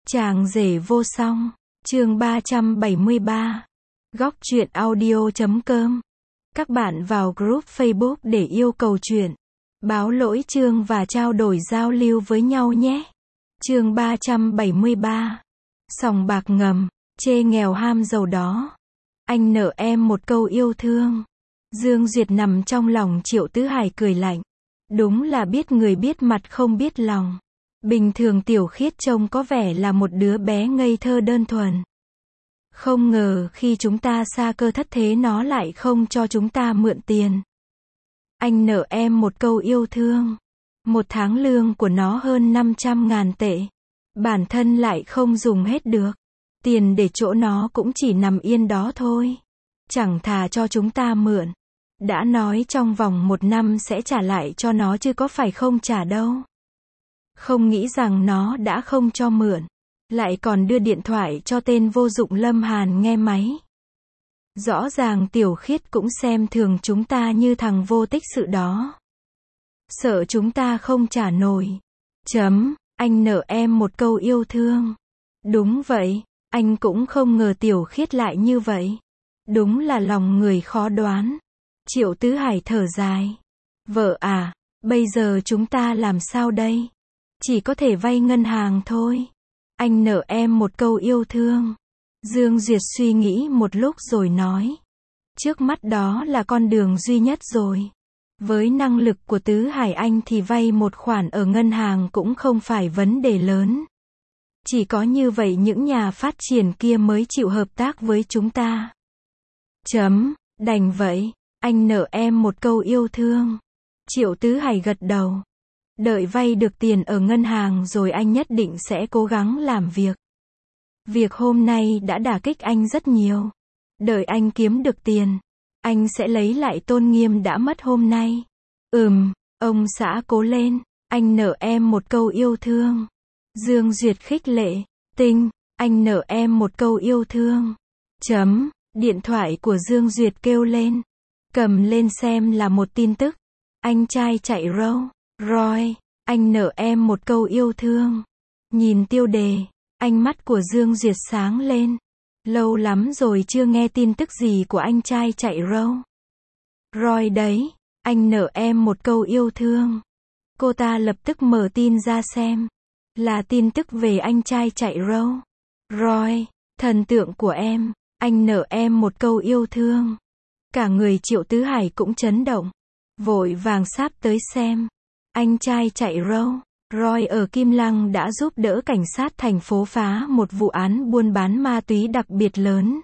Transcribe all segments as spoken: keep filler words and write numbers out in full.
Chàng rể vô song, chương ba trăm bảy mươi ba. Góc truyện audio chấm com. Các bạn vào group Facebook để yêu cầu truyện, báo lỗi chương và trao đổi giao lưu với nhau nhé. Chương ba trăm bảy mươi ba. Sòng bạc ngầm, chê nghèo ham giàu đó. Anh nợ em một câu yêu thương. Dương Duyệt nằm trong lòng Triệu Tứ Hải cười lạnh. Đúng là biết người biết mặt không biết lòng. Bình thường Tiểu Khiết trông có vẻ là một đứa bé ngây thơ đơn thuần. Không ngờ khi chúng ta xa cơ thất thế nó lại không cho chúng ta mượn tiền. Anh nợ em một câu yêu thương. Một tháng lương của nó hơn năm trăm ngàn tệ. Bản thân lại không dùng hết được. Tiền để chỗ nó cũng chỉ nằm yên đó thôi. Chẳng thà cho chúng ta mượn. Đã nói trong vòng một năm sẽ trả lại cho nó chứ có phải không trả đâu. Không nghĩ rằng nó đã không cho mượn. Lại còn đưa điện thoại cho tên vô dụng Lâm Hàn nghe máy. Rõ ràng Tiểu Khiết cũng xem thường chúng ta như thằng vô tích sự đó. Sợ chúng ta không trả nổi. Chấm, anh nợ em một câu yêu thương. Đúng vậy, anh cũng không ngờ Tiểu Khiết lại như vậy. Đúng là lòng người khó đoán. Triệu Tứ Hải thở dài. Vợ à, bây giờ chúng ta làm sao đây? Chỉ có thể vay ngân hàng thôi. Anh nợ em một câu yêu thương. Dương Duyệt suy nghĩ một lúc rồi nói. Trước mắt đó là con đường duy nhất rồi. Với năng lực của Tứ Hải anh thì vay một khoản ở ngân hàng cũng không phải vấn đề lớn. Chỉ có như vậy những nhà phát triển kia mới chịu hợp tác với chúng ta. Chấm, đành vậy. Anh nợ em một câu yêu thương. Triệu Tứ Hải gật đầu. Đợi vay được tiền ở ngân hàng rồi anh nhất định sẽ cố gắng làm việc. Việc hôm nay đã đả kích anh rất nhiều. Đợi anh kiếm được tiền, anh sẽ lấy lại tôn nghiêm đã mất hôm nay. Ừm, ông xã cố lên, anh nợ em một câu yêu thương. Dương Duyệt khích lệ, Tinh, anh nợ em một câu yêu thương. Chấm, điện thoại của Dương Duyệt kêu lên. Cầm lên xem là một tin tức. Anh trai chạy râu. Roy, anh nợ em một câu yêu thương. Nhìn tiêu đề, ánh mắt của Dương Duyệt sáng lên. Lâu lắm rồi chưa nghe tin tức gì của anh trai chạy râu. Roy đấy, anh nợ em một câu yêu thương. Cô ta lập tức mở tin ra xem. Là tin tức về anh trai chạy râu. Roy, thần tượng của em, anh nợ em một câu yêu thương. Cả người Triệu Tứ Hải cũng chấn động. Vội vàng sáp tới xem. Anh trai chạy râu. Roy ở Kim Lăng đã giúp đỡ cảnh sát thành phố phá một vụ án buôn bán ma túy đặc biệt lớn.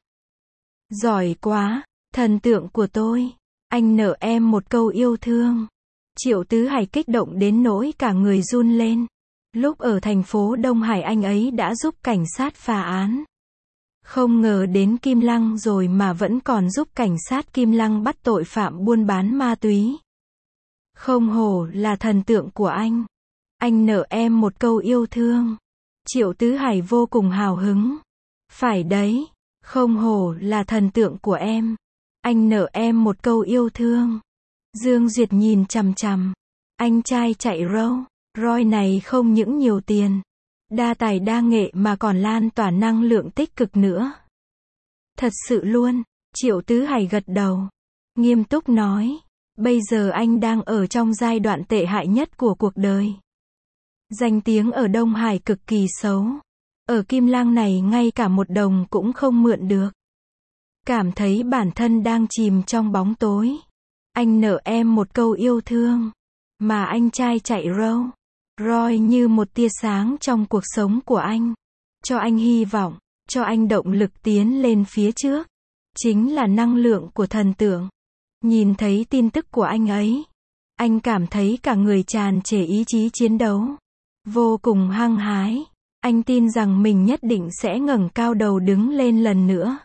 Giỏi quá, thần tượng của tôi. Anh nợ em một câu yêu thương. Triệu Tứ Hải kích động đến nỗi cả người run lên. Lúc ở thành phố Đông Hải anh ấy đã giúp cảnh sát phá án. Không ngờ đến Kim Lăng rồi mà vẫn còn giúp cảnh sát Kim Lăng bắt tội phạm buôn bán ma túy. Không hổ là thần tượng của anh. Anh nợ em một câu yêu thương. Triệu Tứ Hải vô cùng hào hứng. Phải đấy, không hổ là thần tượng của em. Anh nợ em một câu yêu thương. Dương Duyệt nhìn chằm chằm. Anh trai chạy râu. Roy này không những nhiều tiền, đa tài đa nghệ mà còn lan tỏa năng lượng tích cực nữa. Thật sự luôn, Triệu Tứ Hải gật đầu. Nghiêm túc nói. Bây giờ anh đang ở trong giai đoạn tệ hại nhất của cuộc đời. Danh tiếng ở Đông Hải cực kỳ xấu. Ở Kim Lăng này ngay cả một đồng cũng không mượn được. Cảm thấy bản thân đang chìm trong bóng tối. Anh nợ em một câu yêu thương. Mà anh trai chạy râu. Roy như một tia sáng trong cuộc sống của anh. Cho anh hy vọng, cho anh động lực tiến lên phía trước. Chính là năng lượng của thần tượng. Nhìn thấy tin tức của anh ấy, anh cảm thấy cả người tràn trề ý chí chiến đấu. Vô cùng hăng hái. Anh tin rằng mình nhất định sẽ ngẩng cao đầu đứng lên lần nữa.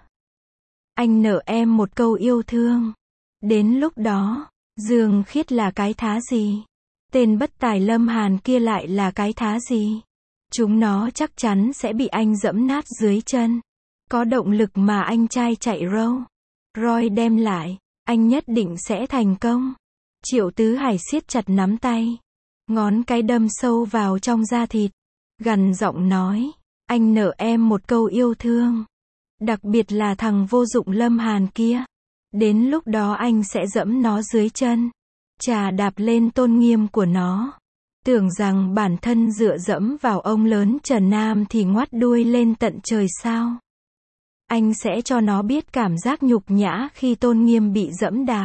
Anh nợ em một câu yêu thương. Đến lúc đó, Dương Khiết là cái thá gì? Tên bất tài Lâm Hàn kia lại là cái thá gì? Chúng nó chắc chắn sẽ bị anh dẫm nát dưới chân. Có động lực mà anh trai chạy râu. Roy đem lại. Anh nhất định sẽ thành công. Triệu Tứ Hải siết chặt nắm tay. Ngón cái đâm sâu vào trong da thịt. Gằn giọng nói. Anh nợ em một câu yêu thương. Đặc biệt là thằng vô dụng Lâm Hàn kia. Đến lúc đó anh sẽ dẫm nó dưới chân. Chà đạp lên tôn nghiêm của nó. Tưởng rằng bản thân dựa dẫm vào ông lớn Trần Nam thì ngoắt đuôi lên tận trời sao. Anh sẽ cho nó biết cảm giác nhục nhã khi tôn nghiêm bị dẫm đạp.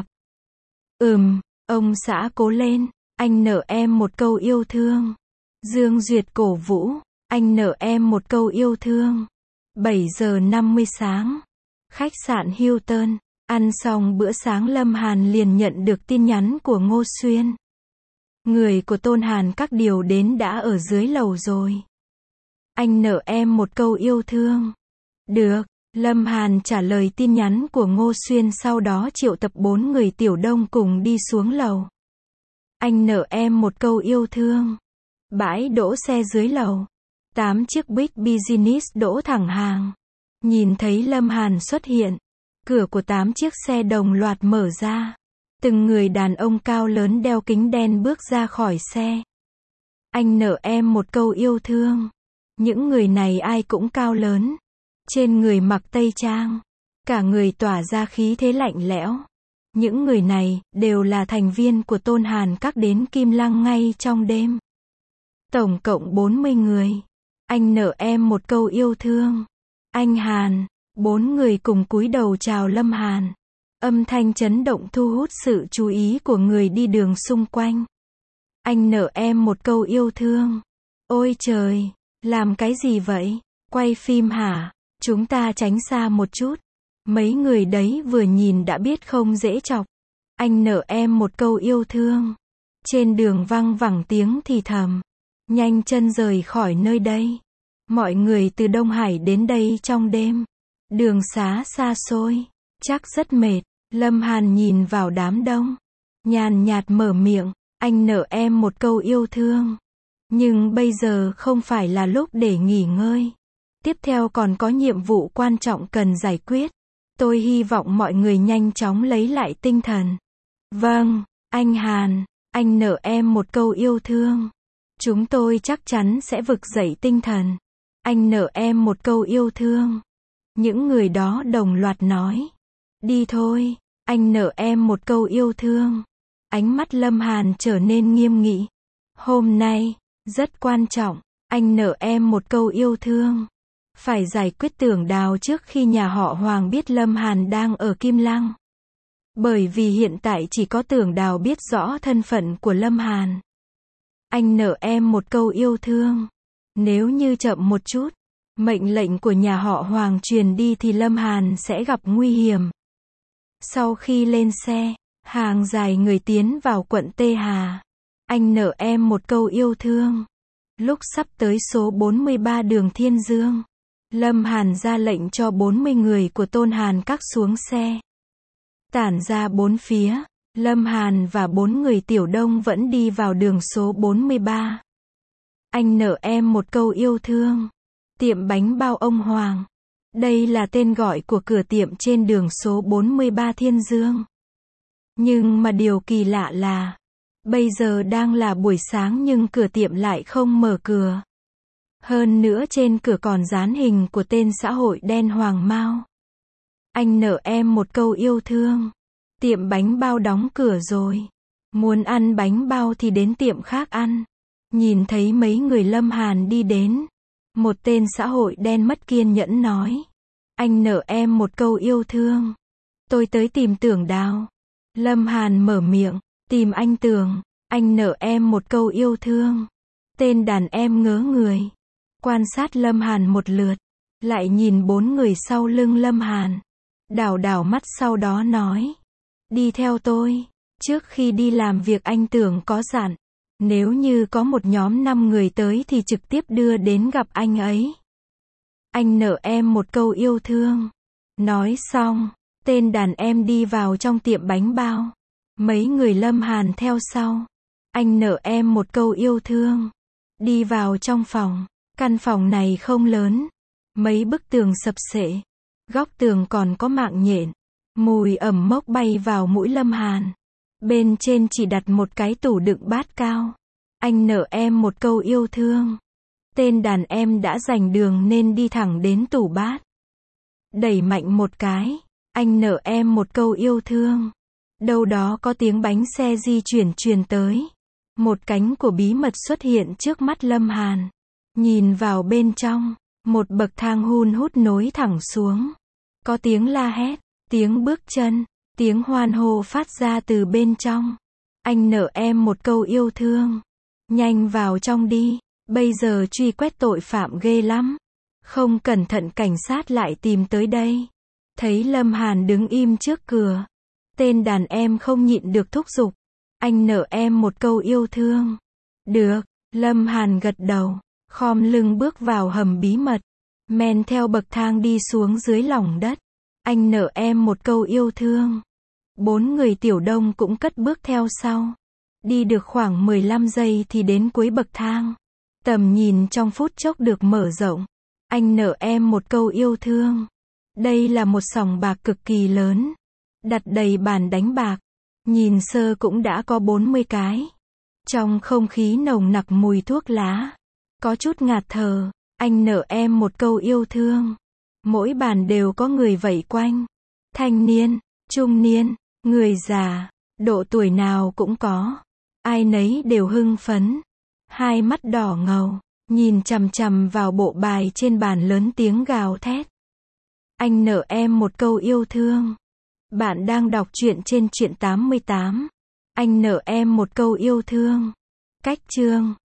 Ừm, ông xã cố lên, anh nợ em một câu yêu thương. Dương Duyệt cổ vũ, anh nợ em một câu yêu thương. bảy giờ năm mươi sáng, khách sạn Hilton, ăn xong bữa sáng Lâm Hàn liền nhận được tin nhắn của Ngô Xuyên. Người của Tôn Hàn các điều đến đã ở dưới lầu rồi. Anh nợ em một câu yêu thương. Được, Lâm Hàn trả lời tin nhắn của Ngô Xuyên, sau đó triệu tập bốn người Tiểu Đông cùng đi xuống lầu. Anh nợ em một câu yêu thương. Bãi đỗ xe dưới lầu. Tám chiếc Big Business đỗ thẳng hàng. Nhìn thấy Lâm Hàn xuất hiện, cửa của tám chiếc xe đồng loạt mở ra. Từng người đàn ông cao lớn đeo kính đen bước ra khỏi xe. Anh nợ em một câu yêu thương. Những người này ai cũng cao lớn. Trên người mặc tây trang. Cả người tỏa ra khí thế lạnh lẽo. Những người này đều là thành viên của Tôn Hàn các đến Kim Lăng ngay trong đêm. Tổng cộng bốn mươi người. Anh nợ em một câu yêu thương. Anh Hàn. Bốn người cùng cúi đầu chào Lâm Hàn. Âm thanh chấn động thu hút sự chú ý của người đi đường xung quanh. Anh nợ em một câu yêu thương. Ôi trời, làm cái gì vậy? Quay phim hả? Chúng ta tránh xa một chút. Mấy người đấy vừa nhìn đã biết không dễ chọc. Anh nợ em một câu yêu thương. Trên đường văng vẳng tiếng thì thầm. Nhanh chân rời khỏi nơi đây. Mọi người từ Đông Hải đến đây trong đêm. Đường xá xa xôi. Chắc rất mệt. Lâm Hàn nhìn vào đám đông. Nhàn nhạt mở miệng. Anh nợ em một câu yêu thương. Nhưng bây giờ không phải là lúc để nghỉ ngơi. Tiếp theo còn có nhiệm vụ quan trọng cần giải quyết. Tôi hy vọng mọi người nhanh chóng lấy lại tinh thần. Vâng, anh Hàn. Anh nợ em một câu yêu thương. Chúng tôi chắc chắn sẽ vực dậy tinh thần. Anh nợ em một câu yêu thương. Những người đó đồng loạt nói. Đi thôi, anh nợ em một câu yêu thương. Ánh mắt Lâm Hàn trở nên nghiêm nghị. Hôm nay, rất quan trọng, anh nợ em một câu yêu thương. Phải giải quyết Tưởng Đào trước khi nhà họ Hoàng biết Lâm Hàn đang ở Kim Lăng. Bởi vì hiện tại chỉ có Tưởng Đào biết rõ thân phận của Lâm Hàn. Anh nợ em một câu yêu thương. Nếu như chậm một chút, mệnh lệnh của nhà họ Hoàng truyền đi thì Lâm Hàn sẽ gặp nguy hiểm. Sau khi lên xe, hàng dài người tiến vào quận Tê Hà. Anh nợ em một câu yêu thương. Lúc sắp tới số bốn mươi ba đường Thiên Dương, Lâm Hàn ra lệnh cho bốn mươi người của Tôn Hàn các xuống xe. Tản ra bốn phía, Lâm Hàn và bốn người Tiểu Đông vẫn đi vào đường số bốn mươi ba. Anh nợ em một câu yêu thương. Tiệm bánh bao ông Hoàng. Đây là tên gọi của cửa tiệm trên đường số bốn mươi ba Thiên Dương. Nhưng mà điều kỳ lạ là, bây giờ đang là buổi sáng nhưng cửa tiệm lại không mở cửa. Hơn nữa trên cửa còn dán hình của tên xã hội đen Hoàng Mao. Anh nợ em một câu yêu thương. Tiệm bánh bao đóng cửa rồi. Muốn ăn bánh bao thì đến tiệm khác ăn. Nhìn thấy mấy người Lâm Hàn đi đến. Một tên xã hội đen mất kiên nhẫn nói. Anh nợ em một câu yêu thương. Tôi tới tìm Tưởng Đào. Lâm Hàn mở miệng. Tìm anh Tưởng. Anh nợ em một câu yêu thương. Tên đàn em ngớ người. Quan sát Lâm Hàn một lượt. Lại nhìn bốn người sau lưng Lâm Hàn. Đảo đảo mắt sau đó nói. Đi theo tôi. Trước khi đi làm việc anh Tưởng có dặn. Nếu như có một nhóm năm người tới thì trực tiếp đưa đến gặp anh ấy. Anh nợ em một câu yêu thương. Nói xong, tên đàn em đi vào trong tiệm bánh bao. Mấy người Lâm Hàn theo sau. Anh nợ em một câu yêu thương. Đi vào trong phòng. Căn phòng này không lớn. Mấy bức tường sập xệ. Góc tường còn có mạng nhện. Mùi ẩm mốc bay vào mũi Lâm Hàn. Bên trên chỉ đặt một cái tủ đựng bát cao. Anh nợ em một câu yêu thương. Tên đàn em đã giành đường nên đi thẳng đến tủ bát. Đẩy mạnh một cái. Anh nợ em một câu yêu thương. Đâu đó có tiếng bánh xe di chuyển truyền tới. Một cánh của bí mật xuất hiện trước mắt Lâm Hàn. Nhìn vào bên trong. Một bậc thang hun hút nối thẳng xuống. Có tiếng la hét, tiếng bước chân, tiếng hoan hô phát ra từ bên trong. Anh nợ em một câu yêu thương. Nhanh vào trong đi. Bây giờ truy quét tội phạm ghê lắm. Không cẩn thận cảnh sát lại tìm tới đây. Thấy Lâm Hàn đứng im trước cửa. Tên đàn em không nhịn được thúc giục. Anh nợ em một câu yêu thương. Được, Lâm Hàn gật đầu. Khom lưng bước vào hầm bí mật. Men theo bậc thang đi xuống dưới lòng đất. Anh nợ em một câu yêu thương. Bốn người Tiểu Đông cũng cất bước theo sau. Đi được khoảng mười lăm giây thì đến cuối bậc thang. Tầm nhìn trong phút chốc được mở rộng. Anh nợ em một câu yêu thương. Đây là một sòng bạc cực kỳ lớn. Đặt đầy bàn đánh bạc. Nhìn sơ cũng đã có bốn mươi cái. Trong không khí nồng nặc mùi thuốc lá. Có chút ngạt thở. Anh nợ em một câu yêu thương. Mỗi bàn đều có người vây quanh. Thanh niên, trung niên, người già, độ tuổi nào cũng có. Ai nấy đều hưng phấn. Hai mắt đỏ ngầu, nhìn chằm chằm vào bộ bài trên bàn lớn tiếng gào thét. Anh nợ em một câu yêu thương. Bạn đang đọc truyện trên truyện tám mươi tám. Anh nợ em một câu yêu thương. Cách chương